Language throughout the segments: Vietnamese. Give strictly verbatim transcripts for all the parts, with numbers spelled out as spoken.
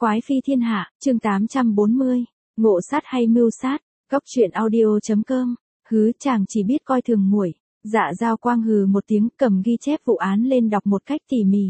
Quái phi thiên hạ, chương tám trăm bốn mươi, ngộ sát hay mưu sát, góc truyện audio chấm com, hứ chàng chỉ biết coi thường muội. Dạ Dao Quang hừ một tiếng, cầm ghi chép vụ án lên đọc một cách tỉ mỉ.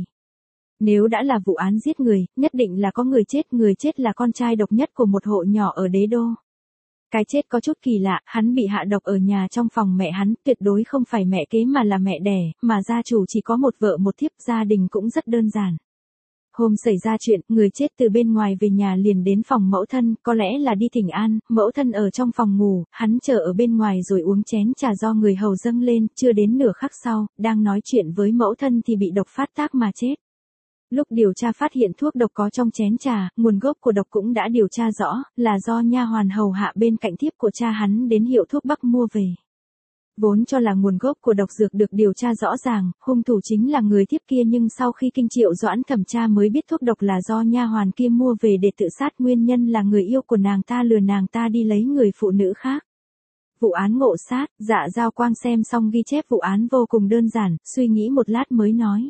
Nếu đã là vụ án giết người, nhất định là có người chết, người chết là con trai độc nhất của một hộ nhỏ ở đế đô. Cái chết có chút kỳ lạ, hắn bị hạ độc ở nhà trong phòng mẹ hắn, tuyệt đối không phải mẹ kế mà là mẹ đẻ, mà gia chủ chỉ có một vợ một thiếp, gia đình cũng rất đơn giản. Hôm xảy ra chuyện, người chết từ bên ngoài về nhà liền đến phòng mẫu thân, có lẽ là đi thỉnh an, mẫu thân ở trong phòng ngủ, hắn chờ ở bên ngoài rồi uống chén trà do người hầu dâng lên, chưa đến nửa khắc sau, đang nói chuyện với mẫu thân thì bị độc phát tác mà chết. Lúc điều tra phát hiện thuốc độc có trong chén trà, nguồn gốc của độc cũng đã điều tra rõ, là do nha hoàn hầu hạ bên cạnh thiếp của cha hắn đến hiệu thuốc Bắc mua về. Vốn cho là nguồn gốc của độc dược được điều tra rõ ràng, hung thủ chính là người thiếp kia, nhưng sau khi kinh Triệu Doãn thẩm tra mới biết thuốc độc là do nha hoàn kia mua về để tự sát, nguyên nhân là người yêu của nàng ta lừa nàng ta đi lấy người phụ nữ khác. Vụ án ngộ sát, Dạ Dao Quang xem xong ghi chép vụ án vô cùng đơn giản, suy nghĩ một lát mới nói.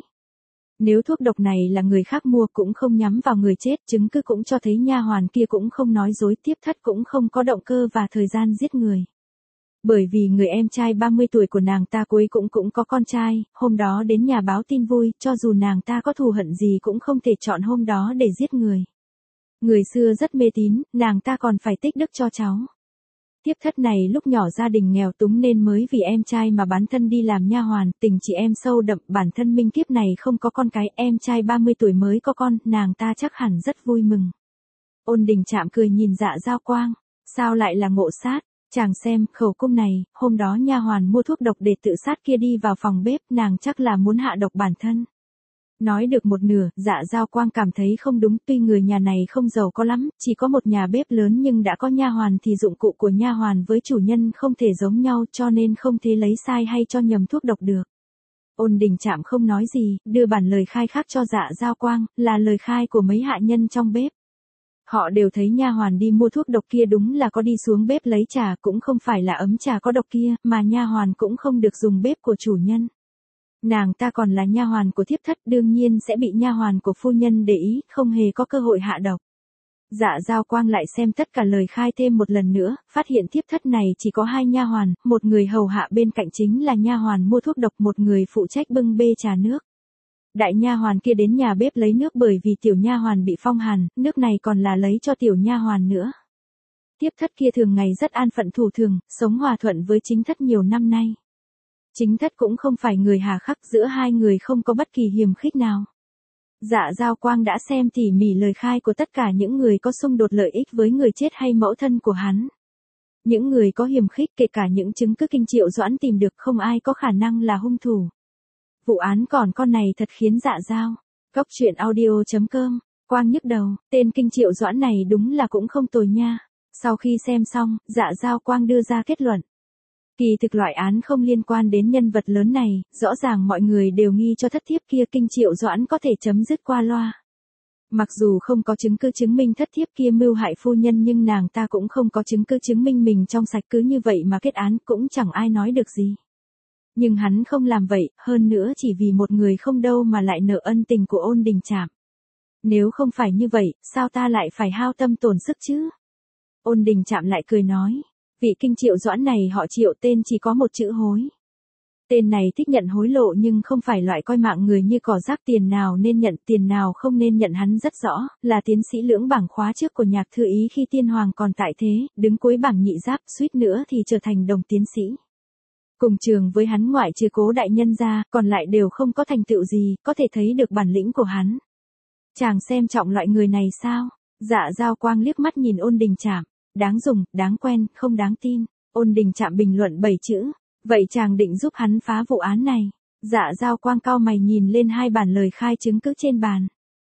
Nếu thuốc độc này là người khác mua cũng không nhắm vào người chết, chứng cứ cũng cho thấy nha hoàn kia cũng không nói dối, tiếp thất cũng không có động cơ và thời gian giết người. Bởi vì người em trai ba mươi tuổi của nàng ta cuối cũng cũng có con trai, hôm đó đến nhà báo tin vui, cho dù nàng ta có thù hận gì cũng không thể chọn hôm đó để giết người. Người xưa rất mê tín, nàng ta còn phải tích đức cho cháu. Tiếp thất này lúc nhỏ gia đình nghèo túng nên mới vì em trai mà bán thân đi làm nha hoàn, tình chị em sâu đậm, bản thân Minh kiếp này không có con cái, em trai ba mươi tuổi mới có con, nàng ta chắc hẳn rất vui mừng. Ôn Đình Trạm cười nhìn Dạ Dao Quang, sao lại là ngộ sát? Chàng xem, khẩu cung này, hôm đó nha hoàn mua thuốc độc để tự sát kia đi vào phòng bếp, nàng chắc là muốn hạ độc bản thân. Nói được một nửa, Dạ Dao Quang cảm thấy không đúng, tuy người nhà này không giàu có lắm, chỉ có một nhà bếp lớn nhưng đã có nha hoàn thì dụng cụ của nha hoàn với chủ nhân không thể giống nhau, cho nên không thể lấy sai hay cho nhầm thuốc độc được. Ôn Đình Trạm không nói gì, đưa bản lời khai khác cho Dạ Dao Quang, là lời khai của mấy hạ nhân trong bếp. Họ đều thấy nha hoàn đi mua thuốc độc kia đúng là có đi xuống bếp lấy trà, cũng không phải là ấm trà có độc kia, mà nha hoàn cũng không được dùng bếp của chủ nhân. Nàng ta còn là nha hoàn của thiếp thất, đương nhiên sẽ bị nha hoàn của phu nhân để ý, không hề có cơ hội hạ độc. Dạ Dao Quang lại xem tất cả lời khai thêm một lần nữa, phát hiện thiếp thất này chỉ có hai nha hoàn, một người hầu hạ bên cạnh chính là nha hoàn mua thuốc độc, một người phụ trách bưng bê trà nước. Đại nha hoàn kia đến nhà bếp lấy nước bởi vì tiểu nha hoàn bị phong hàn, nước này còn là lấy cho tiểu nha hoàn nữa. Tiếp thất kia thường ngày rất an phận thủ thường, sống hòa thuận với chính thất nhiều năm nay. Chính thất cũng không phải người hà khắc, giữa hai người không có bất kỳ hiềm khích nào. Dạ Dao Quang đã xem tỉ mỉ lời khai của tất cả những người có xung đột lợi ích với người chết hay mẫu thân của hắn. Những người có hiềm khích, kể cả những chứng cứ kinh Triệu Doãn tìm được, không ai có khả năng là hung thủ. Vụ án còn con này thật khiến Dạ Dao. Góc truyện audio chấm com, Quang nhức đầu, tên kinh Triệu Doãn này đúng là cũng không tồi nha. Sau khi xem xong, Dạ Dao Quang đưa ra kết luận. Kỳ thực loại án không liên quan đến nhân vật lớn này, rõ ràng mọi người đều nghi cho thất thiếp kia, kinh Triệu Doãn có thể chấm dứt qua loa. Mặc dù không có chứng cứ chứng minh thất thiếp kia mưu hại phu nhân nhưng nàng ta cũng không có chứng cứ chứng minh mình trong sạch, cứ như vậy mà kết án cũng chẳng ai nói được gì. Nhưng hắn không làm vậy, hơn nữa chỉ vì một người không đâu mà lại nợ ân tình của Ôn Đình Trạm. Nếu không phải như vậy, sao ta lại phải hao tâm tổn sức chứ? Ôn Đình Trạm lại cười nói, vị kinh Triệu Doãn này họ Triệu, tên chỉ có một chữ hối. Tên này thích nhận hối lộ nhưng không phải loại coi mạng người như cỏ rác, tiền nào nên nhận, tiền nào không nên nhận hắn rất rõ, là tiến sĩ lưỡng bảng khóa trước của Nhạc Thư Ý khi tiên hoàng còn tại thế, đứng cuối bảng nhị giáp, suýt nữa thì trở thành đồng tiến sĩ. Cùng trường với hắn ngoại trừ Cố đại nhân ra, còn lại đều không có thành tựu gì, có thể thấy được bản lĩnh của hắn. Chàng xem trọng loại người này sao? Dạ Dao Quang liếc mắt nhìn Ôn Đình Trạm, đáng dùng, đáng quen, không đáng tin. Ôn Đình Trạm bình luận bảy chữ, vậy chàng định giúp hắn phá vụ án này? Dạ Dao Quang cau mày nhìn lên hai bản lời khai chứng cứ trên bàn.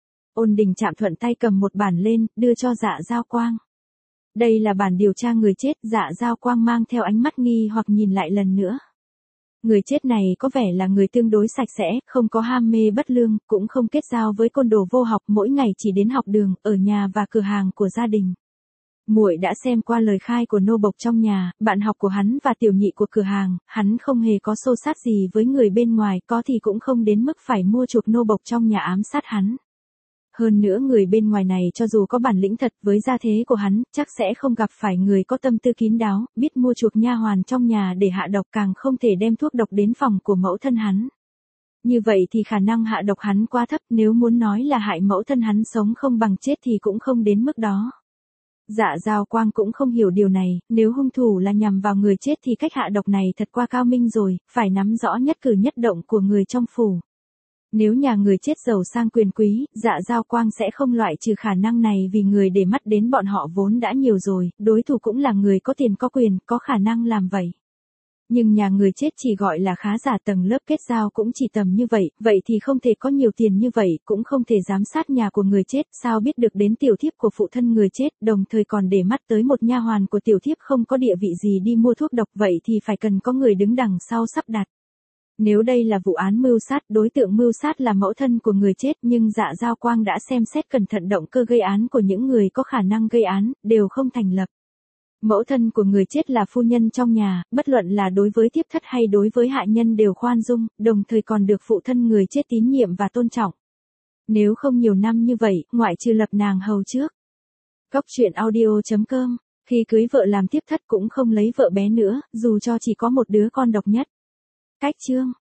Ôn Đình Trạm thuận tay cầm một bản lên, đưa cho Dạ Dao Quang. Đây là bản điều tra người chết. Dạ Dao Quang mang theo ánh mắt nghi hoặc nhìn lại lần nữa. Người chết này có vẻ là người tương đối sạch sẽ, không có ham mê bất lương, cũng không kết giao với côn đồ vô học, mỗi ngày chỉ đến học đường, ở nhà và cửa hàng của gia đình. Muội đã xem qua lời khai của nô bộc trong nhà, bạn học của hắn và tiểu nhị của cửa hàng, hắn không hề có xô xát gì với người bên ngoài, có thì cũng không đến mức phải mua chuộc nô bộc trong nhà ám sát hắn. Hơn nữa người bên ngoài này cho dù có bản lĩnh thật với gia thế của hắn, chắc sẽ không gặp phải người có tâm tư kín đáo, biết mua chuộc nha hoàn trong nhà để hạ độc, càng không thể đem thuốc độc đến phòng của mẫu thân hắn. Như vậy thì khả năng hạ độc hắn quá thấp, nếu muốn nói là hại mẫu thân hắn sống không bằng chết thì cũng không đến mức đó. Dạ Giao Quang cũng không hiểu điều này, nếu hung thủ là nhằm vào người chết thì cách hạ độc này thật qua cao minh rồi, phải nắm rõ nhất cử nhất động của người trong phủ. Nếu nhà người chết giàu sang quyền quý, Dạ Giao Quang sẽ không loại trừ khả năng này, vì người để mắt đến bọn họ vốn đã nhiều rồi, đối thủ cũng là người có tiền có quyền, có khả năng làm vậy. Nhưng nhà người chết chỉ gọi là khá giả, tầng lớp kết giao cũng chỉ tầm như vậy, vậy thì không thể có nhiều tiền như vậy, cũng không thể giám sát nhà của người chết, sao biết được đến tiểu thiếp của phụ thân người chết, đồng thời còn để mắt tới một nha hoàn của tiểu thiếp không có địa vị gì đi mua thuốc độc, vậy thì phải cần có người đứng đằng sau sắp đặt. Nếu đây là vụ án mưu sát, đối tượng mưu sát là mẫu thân của người chết, nhưng Dạ Giao Quang đã xem xét cẩn thận động cơ gây án của những người có khả năng gây án, đều không thành lập. Mẫu thân của người chết là phu nhân trong nhà, bất luận là đối với thiếp thất hay đối với hạ nhân đều khoan dung, đồng thời còn được phụ thân người chết tín nhiệm và tôn trọng. Nếu không nhiều năm như vậy, ngoại trừ lập nàng hầu trước. Cóc truyện audio chấm com, khi cưới vợ làm thiếp thất cũng không lấy vợ bé nữa, dù cho chỉ có một đứa con độc nhất. Cách chương